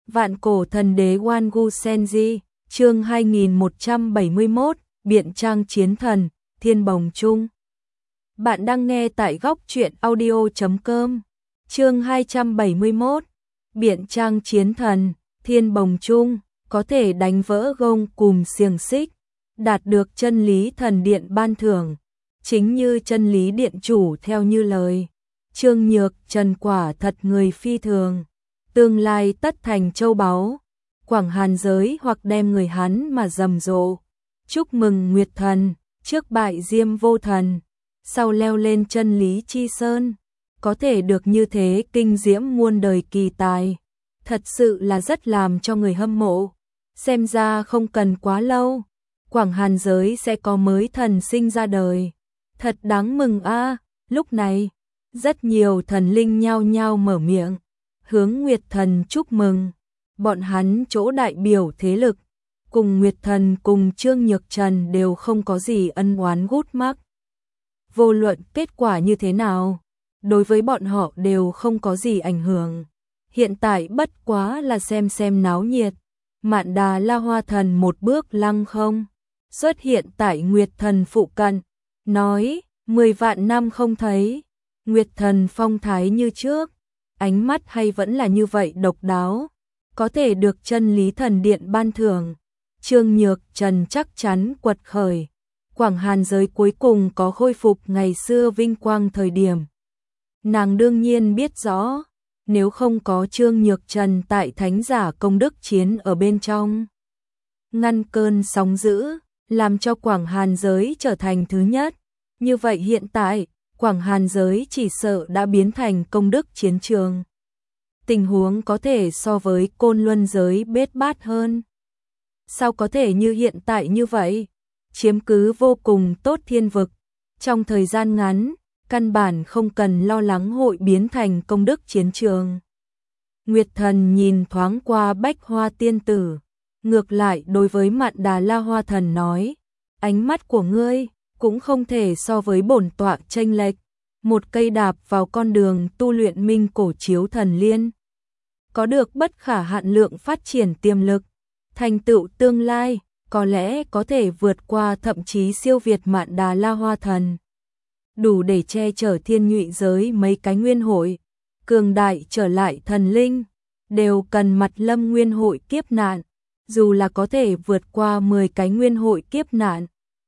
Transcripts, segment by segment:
Vạn cổ thần đế Wangu Senji, chương 2171, Biện trang chiến thần, Thiên Bồng Chung. Bạn đang nghe tại góc truyện audio.com. Chương 271, Biện trang chiến thần, Thiên Bồng Chung, có thể đánh vỡ gông cùm xiềng xích, đạt được chân lý thần điện ban thưởng, chính như chân lý điện chủ theo như lời. Trương Nhược Trần quả thật người phi thường, tương lai tất thành châu báu, quảng hàn giới hoặc đem người hắn mà rầm rộ. Chúc mừng Nguyệt Thần, trước bại Diêm Vô Thần, sau leo lên chân lý chi sơn, có thể được như thế kinh diễm muôn đời kỳ tài, thật sự là rất làm cho người hâm mộ. Xem ra không cần quá lâu, quảng hàn giới sẽ có mới thần sinh ra đời, thật đáng mừng a. Lúc này, rất nhiều thần linh nhao nhao mở miệng, hướng Nguyệt Thần chúc mừng. Bọn hắn chỗ đại biểu thế lực, cùng Nguyệt Thần cùng Trương Nhược Trần đều không có gì ân oán gút mắc. Vô luận kết quả như thế nào, đối với bọn họ đều không có gì ảnh hưởng. Hiện tại bất quá là xem náo nhiệt. Mạn Đà La Hoa Thần một bước lăng không xuất hiện tại Nguyệt Thần phụ cận, nói 10 vạn năm không thấy. Nguyệt Thần phong thái như trước, ánh mắt hay vẫn là như vậy độc đáo, có thể được chân lý thần điện ban thưởng. Trương Nhược Trần chắc chắn quật khởi, quảng hàn giới cuối cùng có khôi phục ngày xưa vinh quang thời điểm. Nàng đương nhiên biết rõ, nếu không có Trương Nhược Trần tại thánh giả công đức chiến ở bên trong, ngăn cơn sóng dữ, làm cho quảng hàn giới trở thành thứ nhất, như vậy hiện tại, quảng hàn giới chỉ sợ đã biến thành công đức chiến trường. Tình huống có thể so với Côn Luân giới bết bát hơn. Sao có thể như hiện tại như vậy? Chiếm cứ vô cùng tốt thiên vực. Trong thời gian ngắn, căn bản không cần lo lắng hội biến thành công đức chiến trường. Nguyệt Thần nhìn thoáng qua Bách Hoa Tiên Tử. Ngược lại đối với Mạn Đà La Hoa Thần nói, ánh mắt của ngươi cũng không thể so với bổn tọa chênh lệch. Một cây đạp vào con đường tu luyện minh cổ chiếu thần liên, có được bất khả hạn lượng phát triển tiềm lực, thành tựu tương lai, có lẽ có thể vượt qua thậm chí siêu việt Mạn Đà La Hoa Thần. Đủ để che chở thiên nhụy giới mấy cái nguyên hội, cường đại trở lại thần linh, đều cần mặt lâm nguyên hội kiếp nạn, dù là có thể vượt qua 10 cái nguyên hội kiếp nạn.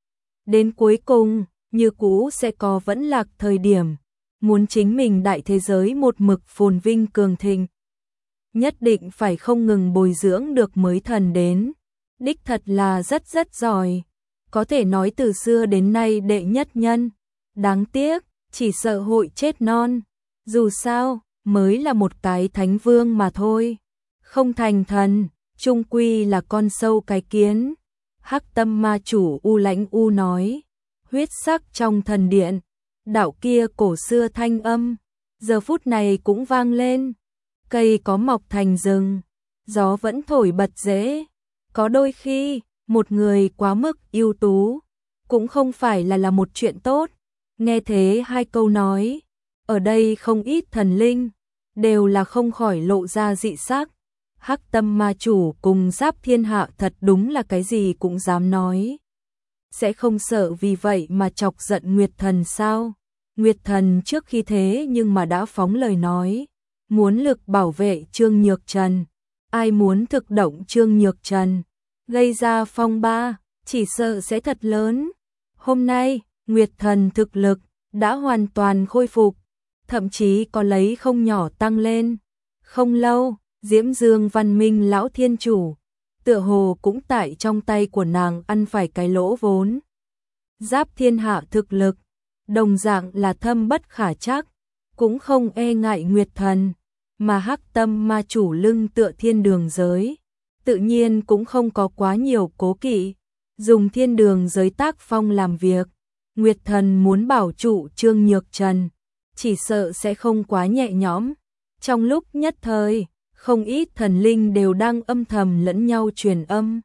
Đến cuối cùng, như cũ sẽ có vẫn lạc thời điểm, muốn chính mình đại thế giới một mực phồn vinh cường thịnh. Nhất định phải không ngừng bồi dưỡng được mới thần đến, đích thật là rất giỏi, có thể nói từ xưa đến nay đệ nhất nhân. Đáng tiếc, chỉ sợ hội chết non, dù sao, mới là một cái thánh vương mà thôi. Không thành thần, chung quy là con sâu cái kiến. Hắc Tâm Ma chủ U Lãnh U nói, huyết sắc trong thần điện, đạo kia cổ xưa thanh âm, giờ phút này cũng vang lên. Cây có mọc thành rừng, gió vẫn thổi bật rễ. Có đôi khi, một người quá mức ưu tú, cũng không phải là một chuyện tốt. Nghe thế hai câu nói, ở đây không ít thần linh, đều là không khỏi lộ ra dị sắc. Hắc Tâm Ma chủ cùng Giáp Thiên Hạ thật đúng là cái gì cũng dám nói. Sẽ không sợ vì vậy mà chọc giận Nguyệt Thần sao? Nguyệt Thần trước khi thế nhưng mà đã phóng lời nói, muốn lực bảo vệ Trương Nhược Trần. Ai muốn thực động Trương Nhược Trần, gây ra phong ba, chỉ sợ sẽ thật lớn. Hôm nay, Nguyệt Thần thực lực đã hoàn toàn khôi phục, thậm chí có lấy không nhỏ tăng lên. Không lâu, Diễm Dương Văn Minh lão thiên chủ, tựa hồ cũng tại trong tay của nàng ăn phải cái lỗ vốn. Giáp Thiên Hạ thực lực, đồng dạng là thâm bất khả trắc, cũng không e ngại Nguyệt Thần, mà Hắc Tâm Ma chủ lưng tựa thiên đường giới, tự nhiên cũng không có quá nhiều cố kỵ, dùng thiên đường giới tác phong làm việc. Nguyệt Thần muốn bảo trụ Trương Nhược Trần, chỉ sợ sẽ không quá nhẹ nhõm. Trong lúc nhất thời, không ít thần linh đều đang âm thầm lẫn nhau truyền âm.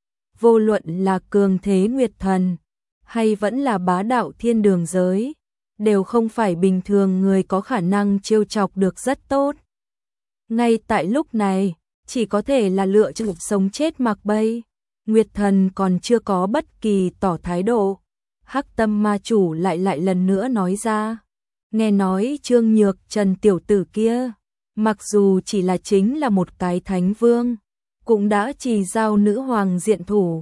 Vô luận là cường thế Nguyệt Thần, hay vẫn là bá đạo thiên đường giới, đều không phải bình thường người có khả năng trêu chọc được rất tốt. Ngay tại lúc này, chỉ có thể là lựa chọn sống chết mặc bay. Nguyệt Thần còn chưa có bất kỳ tỏ thái độ, Hắc Tâm Ma chủ lại lần nữa nói ra. Nghe nói Trương Nhược Trần tiểu tử kia, mặc dù chỉ là chính là một cái thánh vương, cũng đã chỉ giao nữ hoàng diện thủ.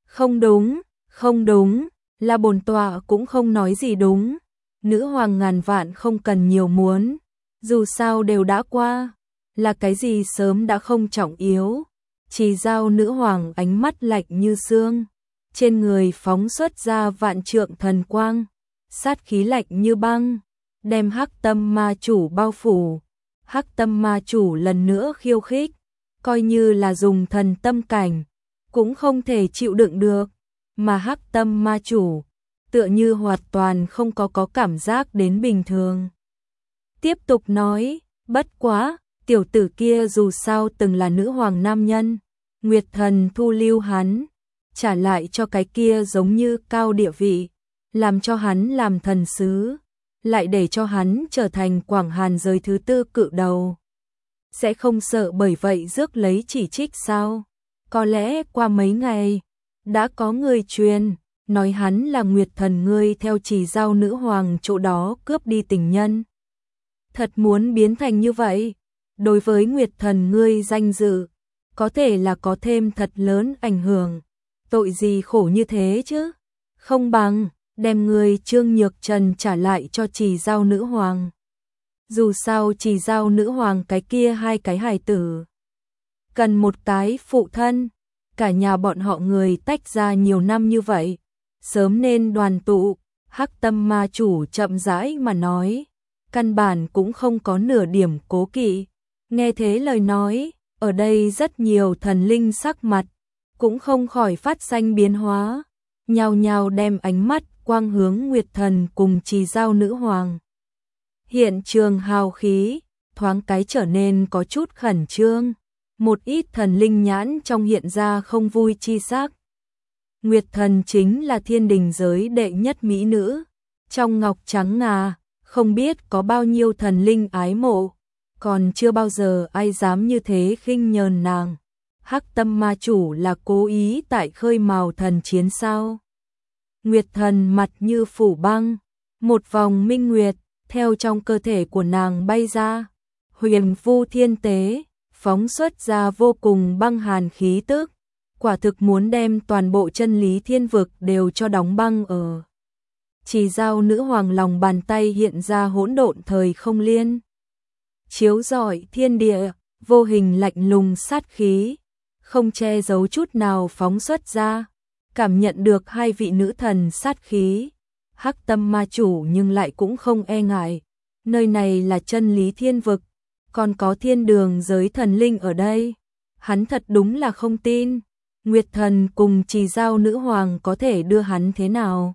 Không đúng, là bổn tọa cũng không nói gì đúng. Nữ hoàng ngàn vạn không cần nhiều muốn, dù sao đều đã qua, là cái gì sớm đã không trọng yếu. Chỉ giao nữ hoàng ánh mắt lạnh như xương, trên người phóng xuất ra vạn trượng thần quang, sát khí lạnh như băng, đem Hắc Tâm Ma chủ bao phủ. Hắc Tâm Ma chủ lần nữa khiêu khích, coi như là dùng thần tâm cảnh, cũng không thể chịu đựng được, mà Hắc Tâm Ma chủ tựa như hoàn toàn không có cảm giác đến bình thường. Tiếp tục nói, bất quá, tiểu tử kia dù sao từng là nữ hoàng nam nhân, Nguyệt Thần thu lưu hắn, trả lại cho cái kia giống như cao địa vị, làm cho hắn làm thần sứ, lại để cho hắn trở thành Quảng Hàn giới thứ 4 cự đầu. Sẽ không sợ bởi vậy rước lấy chỉ trích sao? Có lẽ qua mấy ngày, đã có người truyền, nói hắn là Nguyệt Thần ngươi theo chỉ giao nữ hoàng chỗ đó cướp đi tình nhân. Thật muốn biến thành như vậy, đối với Nguyệt Thần ngươi danh dự, có thể là có thêm thật lớn ảnh hưởng. Tội gì khổ như thế chứ? Không bằng đem người Trương Nhược Trần trả lại cho chỉ giao nữ hoàng. Dù sao chỉ giao nữ hoàng cái kia hai cái hài tử, cần một cái phụ thân, cả nhà bọn họ người tách ra nhiều năm như vậy, sớm nên đoàn tụ. Hắc Tâm Ma chủ chậm rãi mà nói, căn bản cũng không có nửa điểm cố kỵ. Nghe thế lời nói, ở đây rất nhiều thần linh sắc mặt cũng không khỏi phát sinh biến hóa, nhao nhao đem ánh mắt quang hướng Nguyệt Thần cùng Trì Giao nữ hoàng. Hiện trường hào khí thoáng cái trở nên có chút khẩn trương, một ít thần linh nhãn trong hiện ra không vui chi sắc. Nguyệt Thần chính là thiên đình giới đệ nhất mỹ nữ, trong ngọc trắng ngà, không biết có bao nhiêu thần linh ái mộ, còn chưa bao giờ ai dám như thế khinh nhờn nàng. Hắc Tâm Ma chủ là cố ý tại khơi mào thần chiến sao? Nguyệt Thần mặt như phủ băng, một vòng minh nguyệt theo trong cơ thể của nàng bay ra, huyền vu thiên tế, phóng xuất ra vô cùng băng hàn khí tức, quả thực muốn đem toàn bộ chân lý thiên vực đều cho đóng băng ở. Chỉ giao nữ hoàng lòng bàn tay hiện ra hỗn độn thời không liên, chiếu rọi thiên địa, vô hình lạnh lùng sát khí, không che giấu chút nào phóng xuất ra. Cảm nhận được hai vị nữ thần sát khí, Hắc Tâm Ma chủ nhưng lại cũng không e ngại. Nơi này là chân lý thiên vực, còn có thiên đường giới thần linh ở đây. Hắn thật đúng là không tin, Nguyệt Thần cùng Trì Giao nữ hoàng có thể đưa hắn thế nào.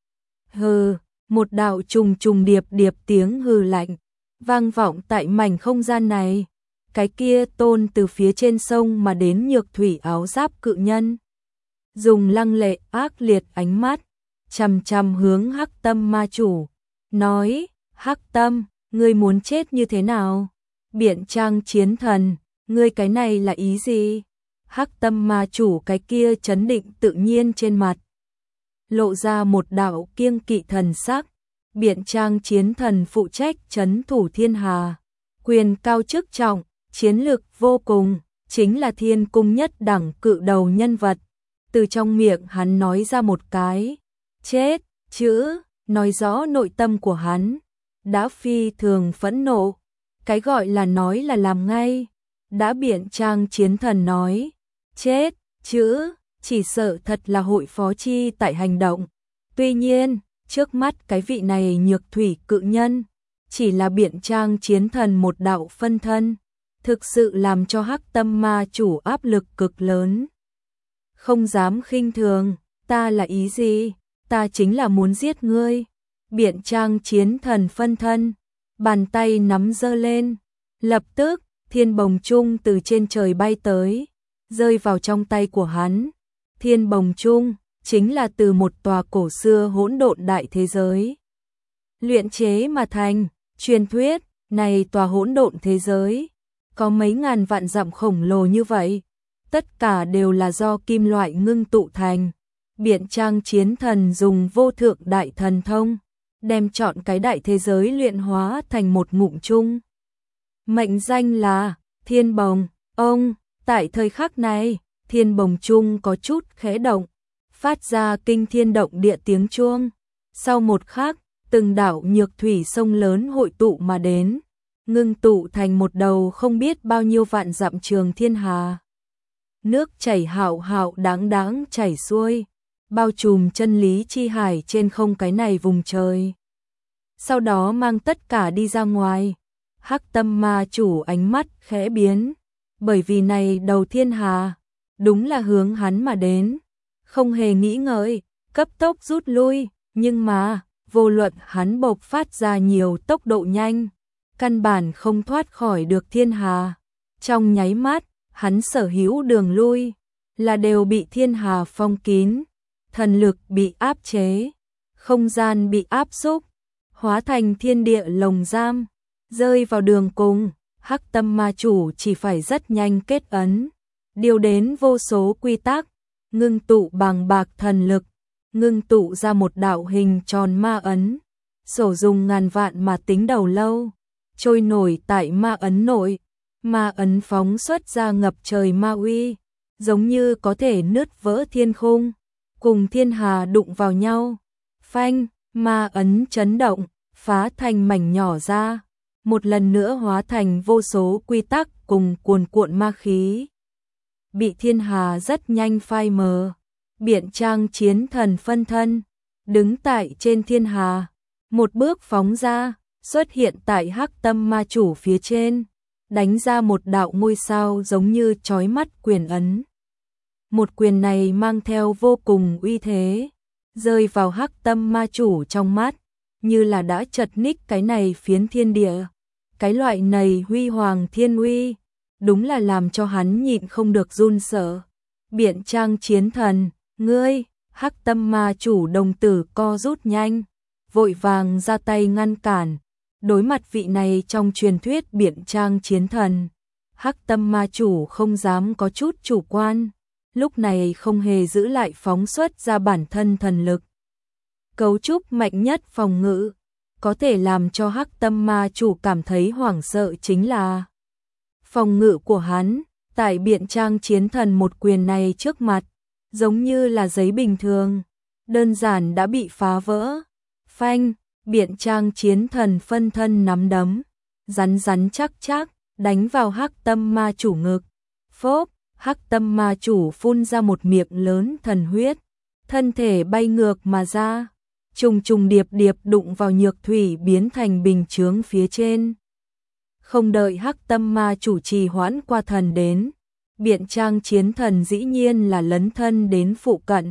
Hừ, một đạo trùng trùng điệp điệp tiếng hừ lạnh, vang vọng tại mảnh không gian này. Cái kia tôn từ phía trên sông mà đến nhược thủy áo giáp cự nhân, dùng lăng lệ ác liệt ánh mắt chằm chằm hướng Hắc Tâm Ma chủ, nói: Hắc Tâm, ngươi muốn chết như thế nào? Biện Trang chiến thần, ngươi cái này là ý gì? Hắc Tâm Ma chủ cái kia trấn định tự nhiên trên mặt lộ ra một đạo kiêng kỵ thần sắc. Biện Trang chiến thần phụ trách trấn thủ thiên hà, quyền cao chức trọng, chiến lực vô cùng, chính là thiên cung nhất đẳng cự đầu nhân vật. Từ trong miệng hắn nói ra một cái chết chữ, nói rõ nội tâm của hắn đã phi thường phẫn nộ. Cái gọi là nói là làm ngay, đã Biện Trang chiến thần nói chết chữ, chỉ sợ thật là hội phó chi tại hành động. Tuy nhiên, trước mắt cái vị này nhược thủy cự nhân chỉ là Biện Trang chiến thần một đạo phân thân, thực sự làm cho Hắc Tâm Ma chủ áp lực cực lớn. Không dám khinh thường, ta là ý gì? Ta chính là muốn giết ngươi. Biện Trang chiến thần phân thân, bàn tay nắm giơ lên, lập tức thiên bồng chung từ trên trời bay tới, rơi vào trong tay của hắn. Thiên bồng chung chính là từ một tòa cổ xưa hỗn độn đại thế giới luyện chế mà thành. Truyền thuyết này tòa hỗn độn thế giới có mấy ngàn vạn dặm khổng lồ như vậy, tất cả đều là do kim loại ngưng tụ thành. Biện Trang Chiến Thần dùng vô thượng đại thần thông, đem chọn cái đại thế giới luyện hóa thành một ngụm chung. Mệnh danh là Thiên Bồng. Ông, tại thời khắc này, Thiên Bồng chung có chút khẽ động, phát ra kinh thiên động địa tiếng chuông. Sau một khắc, từng đạo nhược thủy sông lớn hội tụ mà đến, ngưng tụ thành một đầu không biết bao nhiêu vạn dặm trường thiên hà. Nước chảy hạo hạo đáng đáng chảy xuôi, bao trùm chân lý chi hải trên không cái này vùng trời. Sau đó mang tất cả đi ra ngoài. Hắc Tâm Ma Chủ ánh mắt khẽ biến, bởi vì này đầu thiên hà đúng là hướng hắn mà đến, không hề nghĩ ngợi, cấp tốc rút lui, nhưng mà vô luận hắn bộc phát ra nhiều tốc độ nhanh, căn bản không thoát khỏi được thiên hà. Trong nháy mắt, hắn sở hữu đường lui là đều bị thiên hà phong kín, thần lực bị áp chế, không gian bị áp xúc, hóa thành thiên địa lồng giam. Rơi vào đường cùng, Hắc Tâm Ma Chủ chỉ phải rất nhanh kết ấn, điều đến vô số quy tắc, ngưng tụ bàng bạc thần lực, ngưng tụ ra một đạo hình tròn ma ấn, sổ dùng ngàn vạn mà tính đầu lâu, trôi nổi tại ma ấn nội. Ma ấn phóng xuất ra ngập trời ma uy, giống như có thể nứt vỡ thiên khung, cùng thiên hà đụng vào nhau. Phanh, ma ấn chấn động, phá thành mảnh nhỏ ra, một lần nữa hóa thành vô số quy tắc cùng cuồn cuộn ma khí. Bị thiên hà rất nhanh phai mờ. Biện Trang Chiến Thần phân thân, đứng tại trên thiên hà, một bước phóng ra, xuất hiện tại Hắc Tâm Ma Chủ phía trên, đánh ra một đạo ngôi sao giống như chói mắt quyền ấn. Một quyền này mang theo vô cùng uy thế, rơi vào Hắc Tâm Ma Chủ trong mắt, như là đã chật ních cái này phiến thiên địa. Cái loại này huy hoàng thiên uy, đúng là làm cho hắn nhịn không được run sợ. Biện Trang Chiến Thần, ngươi! Hắc Tâm Ma Chủ đồng tử co rút nhanh, vội vàng ra tay ngăn cản. Đối mặt vị này trong truyền thuyết Biện Trang Chiến Thần, Hắc Tâm Ma Chủ không dám có chút chủ quan, lúc này không hề giữ lại phóng xuất ra bản thân thần lực. Cấu trúc mạnh nhất phòng ngự, có thể làm cho Hắc Tâm Ma Chủ cảm thấy hoảng sợ chính là phòng ngự của hắn, tại Biện Trang Chiến Thần một quyền này trước mặt, giống như là giấy bình thường, đơn giản đã bị phá vỡ. Phanh, Biện Trang Chiến Thần phân thân nắm đấm, rắn rắn chắc chắc, đánh vào Hắc Tâm Ma Chủ ngực. Phốp, Hắc Tâm Ma Chủ phun ra một miệng lớn thần huyết, thân thể bay ngược mà ra, trùng trùng điệp điệp đụng vào nhược thủy biến thành bình chướng phía trên. Không đợi Hắc Tâm Ma Chủ trì hoãn qua thần đến, Biện Trang Chiến Thần dĩ nhiên là lấn thân đến phụ cận.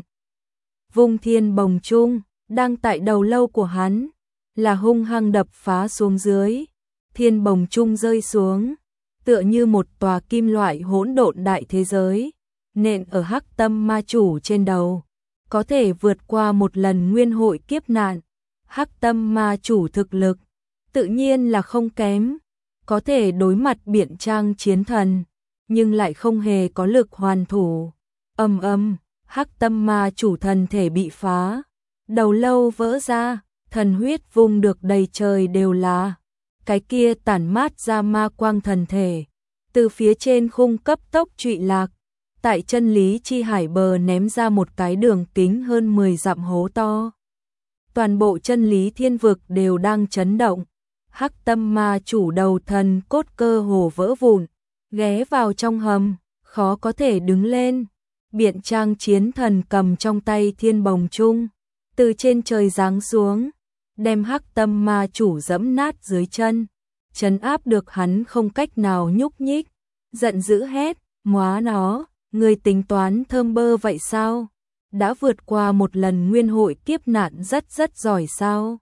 Vung Thiên Bồng chung, đang tại đầu lâu của hắn, là hung hăng đập phá xuống dưới. Thiên Bồng chung rơi xuống, tựa như một tòa kim loại hỗn độn đại thế giới, nện ở Hắc Tâm Ma Chủ trên đầu, có thể vượt qua một lần nguyên hội kiếp nạn. Hắc Tâm Ma Chủ thực lực tự nhiên là không kém, có thể đối mặt Biện Trang Chiến Thần, nhưng lại không hề có lực hoàn thủ. Ầm ầm, Hắc Tâm Ma Chủ thân thể bị phá, đầu lâu vỡ ra, thần huyết vung được đầy trời đều là. Cái kia tản mát ra ma quang thần thể, từ phía trên khung cấp tốc trụy lạc, tại chân lý chi hải bờ ném ra một cái đường kính hơn 10 dặm hố to. Toàn bộ chân lý thiên vực đều đang chấn động. Hắc Tâm Ma Chủ đầu thần cốt cơ hồ vỡ vụn, ghé vào trong hầm, khó có thể đứng lên. Biện Trang Chiến Thần cầm trong tay Thiên Bồng chung, từ trên trời giáng xuống, đem Hắc Tâm Ma Chủ giẫm nát dưới chân, trấn áp được hắn không cách nào nhúc nhích, giận dữ hét, "Móa nó, người tính toán thơm bơ vậy sao? Đã vượt qua một lần nguyên hội kiếp nạn rất giỏi sao?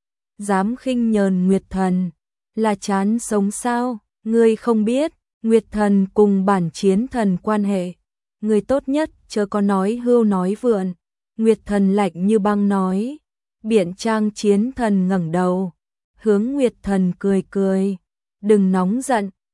Dám khinh nhờn Nguyệt Thần, là chán sống sao? Ngươi không biết, Nguyệt Thần cùng bản Chiến Thần quan hệ, người tốt nhất chớ có nói hưu nói vượn." Nguyệt Thần lạnh như băng nói. Biện Trang Chiến Thần ngẩng đầu, hướng Nguyệt Thần cười cười, "Đừng nóng giận,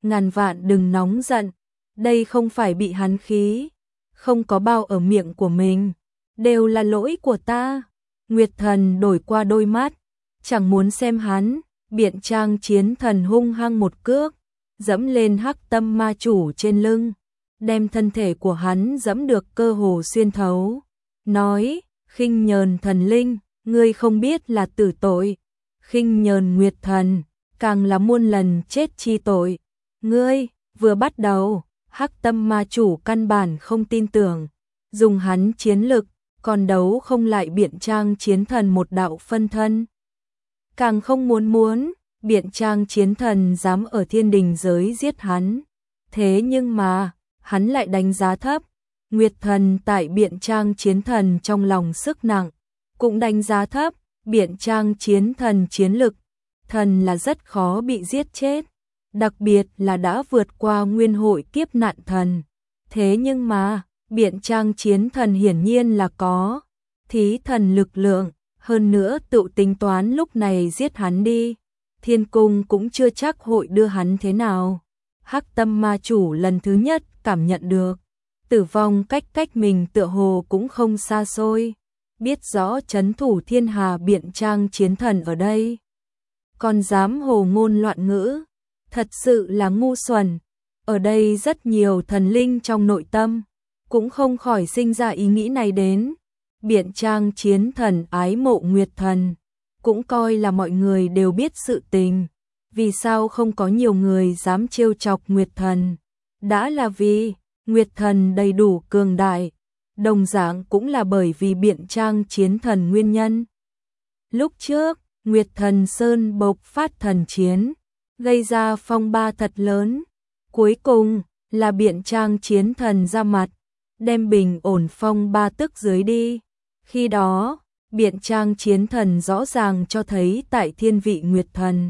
ngàn vạn đừng nóng giận, đây không phải bị hắn khí, không có bao ở miệng của mình, đều là lỗi của ta. Nguyệt Thần đổi qua đôi mắt, chẳng muốn xem hắn, Biện Trang Chiến Thần hung hăng một cước, dẫm lên Hắc Tâm Ma Chủ trên lưng, đem thân thể của hắn dẫm được cơ hồ xuyên thấu, nói, khinh nhờn thần linh, ngươi không biết là tử tội, khinh nhờn Nguyệt Thần, càng là muôn lần chết chi tội. Ngươi, vừa bắt đầu, Hắc Tâm Ma Chủ căn bản không tin tưởng, dùng hắn chiến lực, còn đấu không lại Biện Trang Chiến Thần một đạo phân thân. Càng không muốn, Biện Trang Chiến Thần dám ở thiên đình giới giết hắn. Thế nhưng mà, hắn lại đánh giá thấp, Nguyệt Thần tại Biện Trang Chiến Thần trong lòng sức nặng, cũng đánh giá thấp, Biện Trang Chiến Thần chiến lực, thần là rất khó bị giết chết, đặc biệt là đã vượt qua nguyên hội kiếp nạn thần. Thế nhưng mà, Biện Trang Chiến Thần hiển nhiên là có thí thần lực lượng, hơn nữa tự tính toán lúc này giết hắn đi, thiên cung cũng chưa chắc hội đưa hắn thế nào. Hắc Tâm Ma Chủ lần thứ nhất cảm nhận được, tử vong cách mình tựa hồ cũng không xa xôi, biết rõ trấn thủ thiên hà Biện Trang Chiến Thần ở đây, còn dám hồ ngôn loạn ngữ, thật sự là ngu xuẩn. Ở đây rất nhiều thần linh trong nội tâm, cũng không khỏi sinh ra ý nghĩ này đến. Biện Trang Chiến Thần ái mộ Nguyệt Thần, cũng coi là mọi người đều biết sự tình, vì sao không có nhiều người dám trêu chọc Nguyệt Thần, đã là vì Nguyệt Thần đầy đủ cường đại, đồng dạng cũng là bởi vì Biện Trang Chiến Thần nguyên nhân. Lúc trước, Nguyệt Thần Sơn bộc phát thần chiến, gây ra phong ba thật lớn, cuối cùng là Biện Trang Chiến Thần ra mặt, đem bình ổn phong ba tức dưới đi. Khi đó, Biện Trang Chiến Thần rõ ràng cho thấy tại thiên vị Nguyệt Thần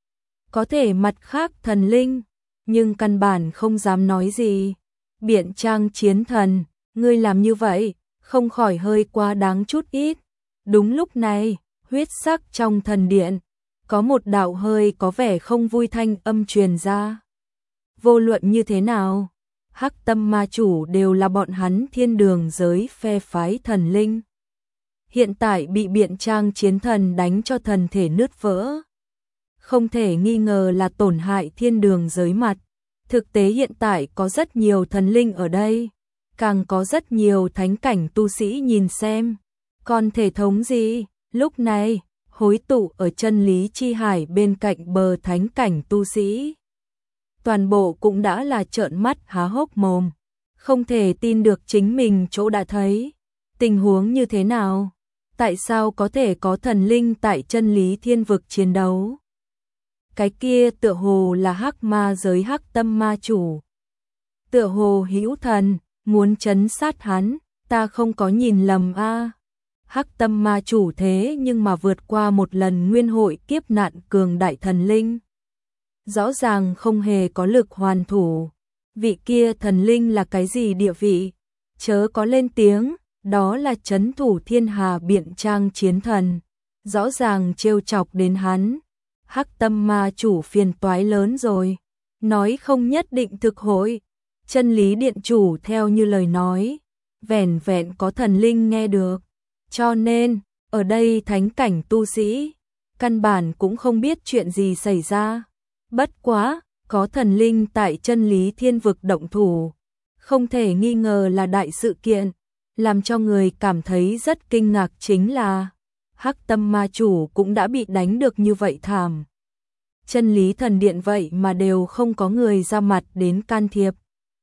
có thể mặt khác thần linh, nhưng căn bản không dám nói gì. Biện Trang Chiến Thần, ngươi làm như vậy, không khỏi hơi quá đáng chút ít. Đúng lúc này, huyết sắc trong thần điện, có một đạo hơi có vẻ không vui thanh âm truyền ra. Vô luận như thế nào, Hắc Tâm Ma Chủ đều là bọn hắn thiên đường giới phe phái thần linh. Hiện tại bị Biện Trang Chiến Thần đánh cho thần thể nứt vỡ, không thể nghi ngờ là tổn hại thiên đường giới mặt. Thực tế hiện tại có rất nhiều thần linh ở đây, càng có rất nhiều thánh cảnh tu sĩ nhìn xem. Còn thể thống gì, lúc này, hối tụ ở chân lý chi hải bên cạnh bờ thánh cảnh tu sĩ. Toàn bộ cũng đã là trợn mắt há hốc mồm, không thể tin được chính mình chỗ đã thấy. Tình huống như thế nào? Tại sao có thể có thần linh tại chân lý thiên vực chiến đấu? Cái kia tựa hồ là Hắc Ma giới Hắc Tâm Ma Chủ. Tựa hồ hữu thần, muốn trấn sát hắn, ta không có nhìn lầm a. Hắc Tâm Ma Chủ thế nhưng mà vượt qua một lần nguyên hội kiếp nạn cường đại thần linh. Rõ ràng không hề có lực hoàn thủ. Vị kia thần linh là cái gì địa vị? Chớ có lên tiếng, đó là trấn thủ thiên hà Biện Trang Chiến Thần. Rõ ràng trêu chọc đến hắn. Hắc Tâm Ma Chủ phiền toái lớn rồi. Nói không nhất định thực hội. Chân lý điện chủ theo như lời nói, vẻn vẹn có thần linh nghe được. Cho nên, ở đây thánh cảnh tu sĩ, căn bản cũng không biết chuyện gì xảy ra. Bất quá, có thần linh tại chân lý thiên vực động thủ, không thể nghi ngờ là đại sự kiện. Làm cho người cảm thấy rất kinh ngạc chính là Hắc Tâm Ma Chủ cũng đã bị đánh được như vậy thảm. Chân lý thần điện vậy mà đều không có người ra mặt đến can thiệp.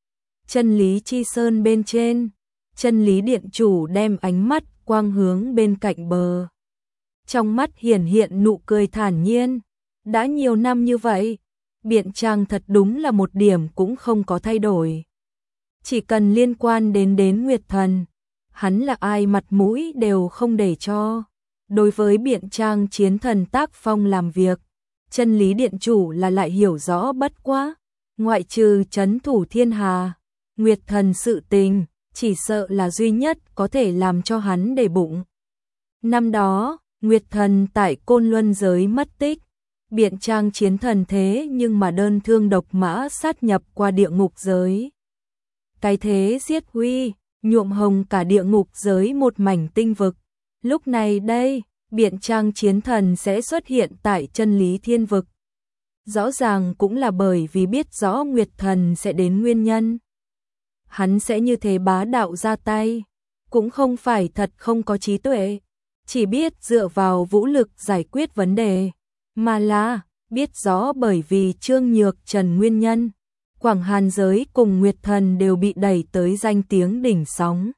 Chân lý chi sơn bên trên, chân lý điện chủ đem ánh mắt quang hướng bên cạnh bờ. Trong mắt hiển hiện nụ cười thản nhiên. Đã nhiều năm như vậy, Biện Trang thật đúng là một điểm cũng không có thay đổi. Chỉ cần liên quan đến Nguyệt Thần, hắn là ai mặt mũi đều không để cho. Đối với Biện Trang Chiến Thần tác phong làm việc, chân lý điện chủ là lại hiểu rõ bất quá. Ngoại trừ trấn thủ thiên hà, Nguyệt Thần sự tình, chỉ sợ là duy nhất có thể làm cho hắn để bụng. Năm đó, Nguyệt Thần tại Côn Luân giới mất tích, Biện Trang chiến thần thế nhưng mà đơn thương độc mã sát nhập qua địa ngục giới. Cái thế giết huy, nhuộm hồng cả địa ngục giới một mảnh tinh vực. Lúc này đây, Biện Trang chiến thần sẽ xuất hiện tại chân lý thiên vực. Rõ ràng cũng là bởi vì biết rõ Nguyệt thần sẽ đến nguyên nhân. Hắn sẽ như thế bá đạo ra tay, cũng không phải thật không có trí tuệ, chỉ biết dựa vào vũ lực giải quyết vấn đề, mà là biết rõ bởi vì Trương Nhược Trần nguyên nhân, Quảng Hàn giới cùng Nguyệt thần đều bị đẩy tới danh tiếng đỉnh sóng.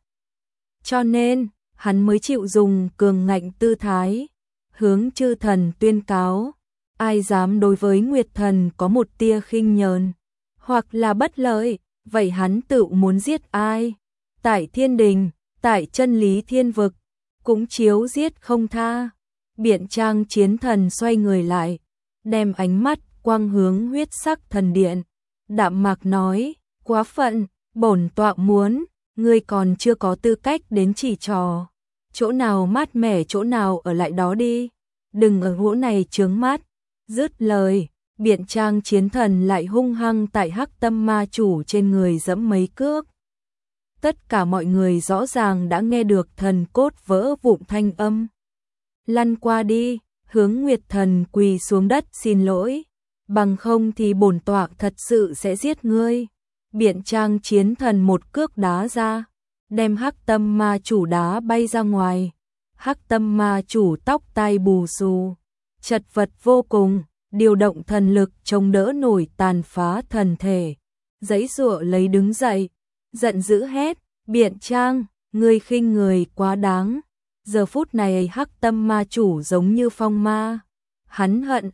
Cho nên, hắn mới chịu dùng cường ngạnh tư thái, hướng chư thần tuyên cáo, ai dám đối với Nguyệt thần có một tia khinh nhờn, hoặc là bất lợi, vậy hắn tự muốn giết ai. Tại thiên đình, tại chân lý thiên vực, cũng chiếu giết không tha. Biện Trang chiến thần xoay người lại, đem ánh mắt quang hướng huyết sắc thần điện. Đạm mạc nói, quá phận, bổn tọa muốn, ngươi còn chưa có tư cách đến chỉ trò. Chỗ nào mát mẻ chỗ nào ở lại đó đi, đừng ở chỗ này chướng mắt. Dứt lời, Biện Trang chiến thần lại hung hăng tại Hắc Tâm Ma chủ trên người giẫm mấy cước. Tất cả mọi người rõ ràng đã nghe được thần cốt vỡ vụn thanh âm. Lăn qua đi, hướng Nguyệt thần quỳ xuống đất xin lỗi, bằng không thì bổn tọa thật sự sẽ giết ngươi. Biện Trang chiến thần một cước đá ra, đem Hắc Tâm Ma chủ đá bay ra ngoài. Hắc Tâm Ma chủ tóc tai bù xù, chật vật vô cùng, điều động thần lực chống đỡ nổi tàn phá thần thể, giãy giụa lấy đứng dậy, giận dữ hét, Biện Trang, ngươi khinh người quá đáng. Giờ phút này Hắc Tâm Ma chủ giống như phong ma, hắn hận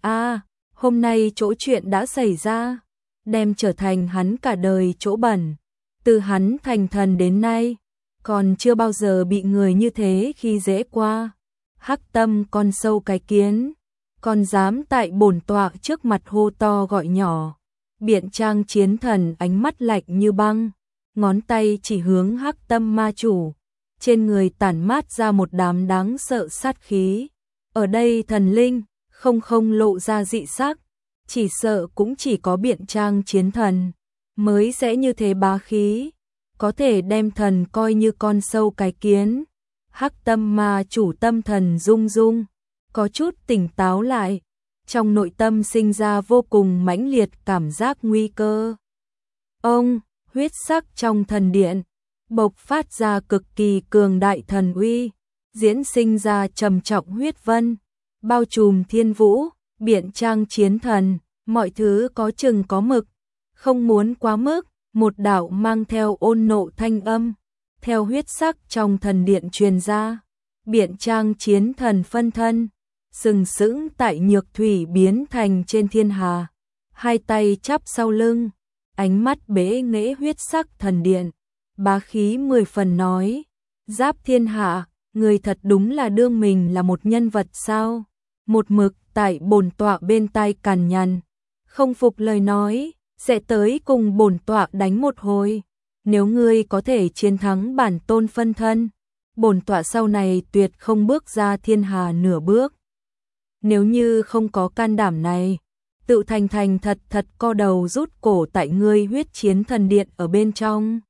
hôm nay chỗ chuyện đã xảy ra, đem trở thành hắn cả đời chỗ bẩn. Từ hắn thành thần đến nay, còn chưa bao giờ bị người như thế khi dễ qua. Hắc Tâm con sâu cái kiến, còn dám tại bổn tọa trước mặt hô to gọi nhỏ. Biện Trang chiến thần ánh mắt lạnh như băng, ngón tay chỉ hướng Hắc Tâm Ma chủ, trên người tản mát ra một đám đáng sợ sát khí. Ở đây thần linh không lộ ra dị sắc, chỉ sợ cũng chỉ có Biện Trang chiến thần mới sẽ như thế bá khí, có thể đem thần coi như con sâu cái kiến. Hắc Tâm Ma chủ tâm thần rung rung, có chút tỉnh táo lại, trong nội tâm sinh ra vô cùng mãnh liệt cảm giác nguy cơ. Ông, huyết sắc trong thần điện, bộc phát ra cực kỳ cường đại thần uy, diễn sinh ra trầm trọng huyết vân, bao trùm thiên vũ. Biện Trang chiến thần, mọi thứ có chừng có mực, không muốn quá mức. Một đạo mang theo ôn nộ thanh âm, theo huyết sắc trong thần điện truyền ra. Biện Trang chiến thần phân thân, sừng sững tại nhược thủy biến thành trên thiên hà, hai tay chắp sau lưng, ánh mắt bế nghễ huyết sắc thần điện, bá khí 10 phần nói, Giáp thiên hạ, người thật đúng là đương mình là một nhân vật sao? Một mực tại bổn tọa bên tai cằn nhằn, không phục lời nói, sẽ tới cùng bổn tọa đánh một hồi. Nếu ngươi có thể chiến thắng bản tôn phân thân, bổn tọa sau này tuyệt không bước ra thiên hà nửa bước. Nếu như không có can đảm này, tự thành thật co đầu rút cổ tại ngươi huyết chiến thần điện ở bên trong.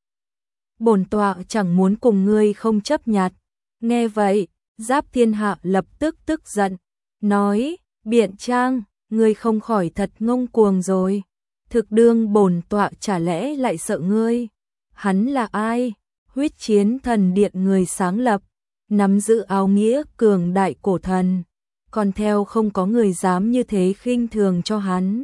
Bổn tọa chẳng muốn cùng ngươi không chấp nhặt. Nghe vậy, Giáp thiên hạ lập tức tức giận, nói, Biện Trang, ngươi không khỏi thật ngông cuồng rồi. Thực đương bổn tọa chả lẽ lại sợ ngươi? Hắn là ai? Huyết chiến thần điện người sáng lập, nắm giữ áo nghĩa cường đại cổ thần, còn theo không có người dám như thế khinh thường cho hắn.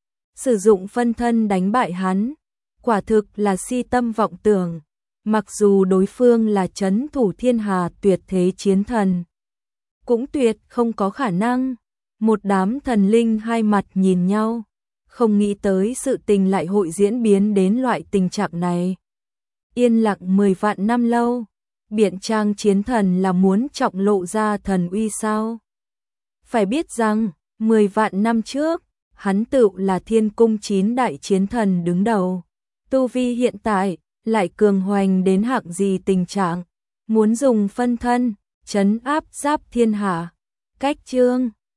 Sử dụng phân thân đánh bại hắn, quả thực là si tâm vọng tưởng. Mặc dù đối phương là trấn thủ thiên hà tuyệt thế chiến thần, cũng tuyệt không có khả năng. Một đám thần linh hai mặt nhìn nhau, không nghĩ tới sự tình lại hội diễn biến đến loại tình trạng này. Yên lặng 10 vạn năm lâu, Biện Trang chiến thần là muốn trọng lộ ra thần uy sao? Phải biết rằng, 10 vạn năm trước, hắn tự là thiên cung 9 đại chiến thần đứng đầu. Tu vi hiện tại, lại cường hoành đến hạng gì tình trạng, muốn dùng phân thân, trấn áp Giáp thiên hạ. Cách chương